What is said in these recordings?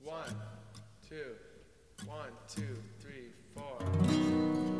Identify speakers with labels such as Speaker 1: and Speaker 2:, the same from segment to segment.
Speaker 1: One, two, 1, 2, 3, 4.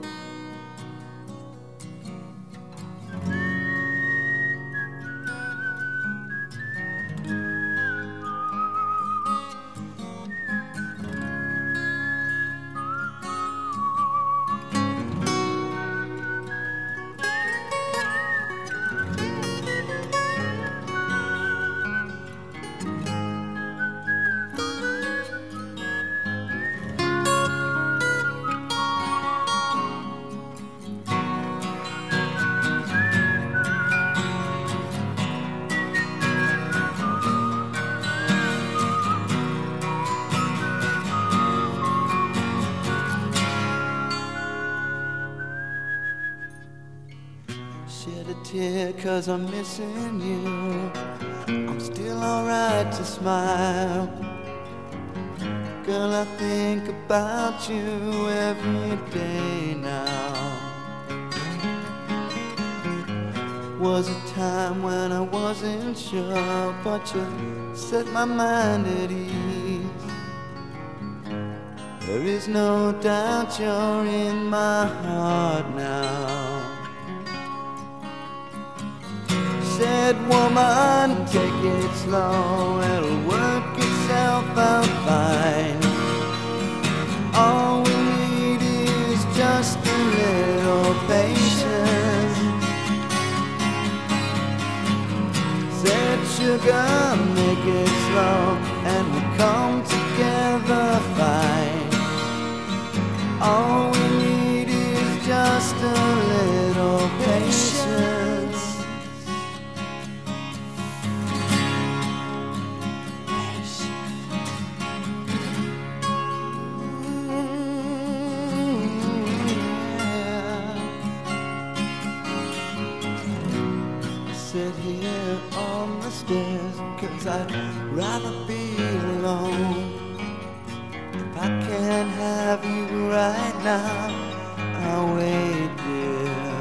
Speaker 2: Shed a tear 'cause I'm missing you. I'm still alright to smile. Girl, I think about you every day now. Was a time when I wasn't sure, but you set my mind at ease. There is no doubt you're in my heart now. Said, woman, take it slow, it'll work itself out fine. All we need is just a little patience. Said, sugar, make it slow, and we'll come together fine. All we need is just a little patience. Sit here on the stairs, 'cause I'd rather be alone. If I can't have you right now, I'll wait there.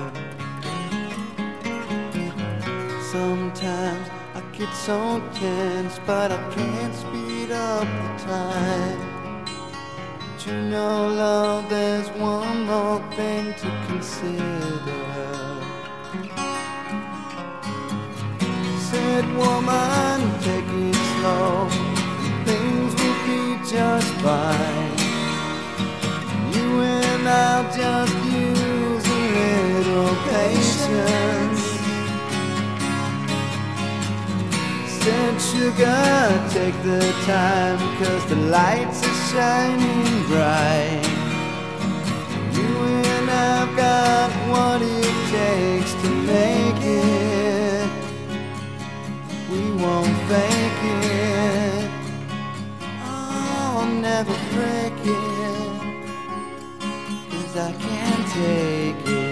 Speaker 2: Sometimes I get so tense, but I can't speed up the time. But you know, love, there's one more thing to consider. Said, woman, take it slow, things will be just fine. You and I'll just use a little patience. Said, sugar, take the time, 'cause the lights are shining bright. You and I've got what it takes to make it. We won't fake it. I'll never break it, 'cause I can't take it.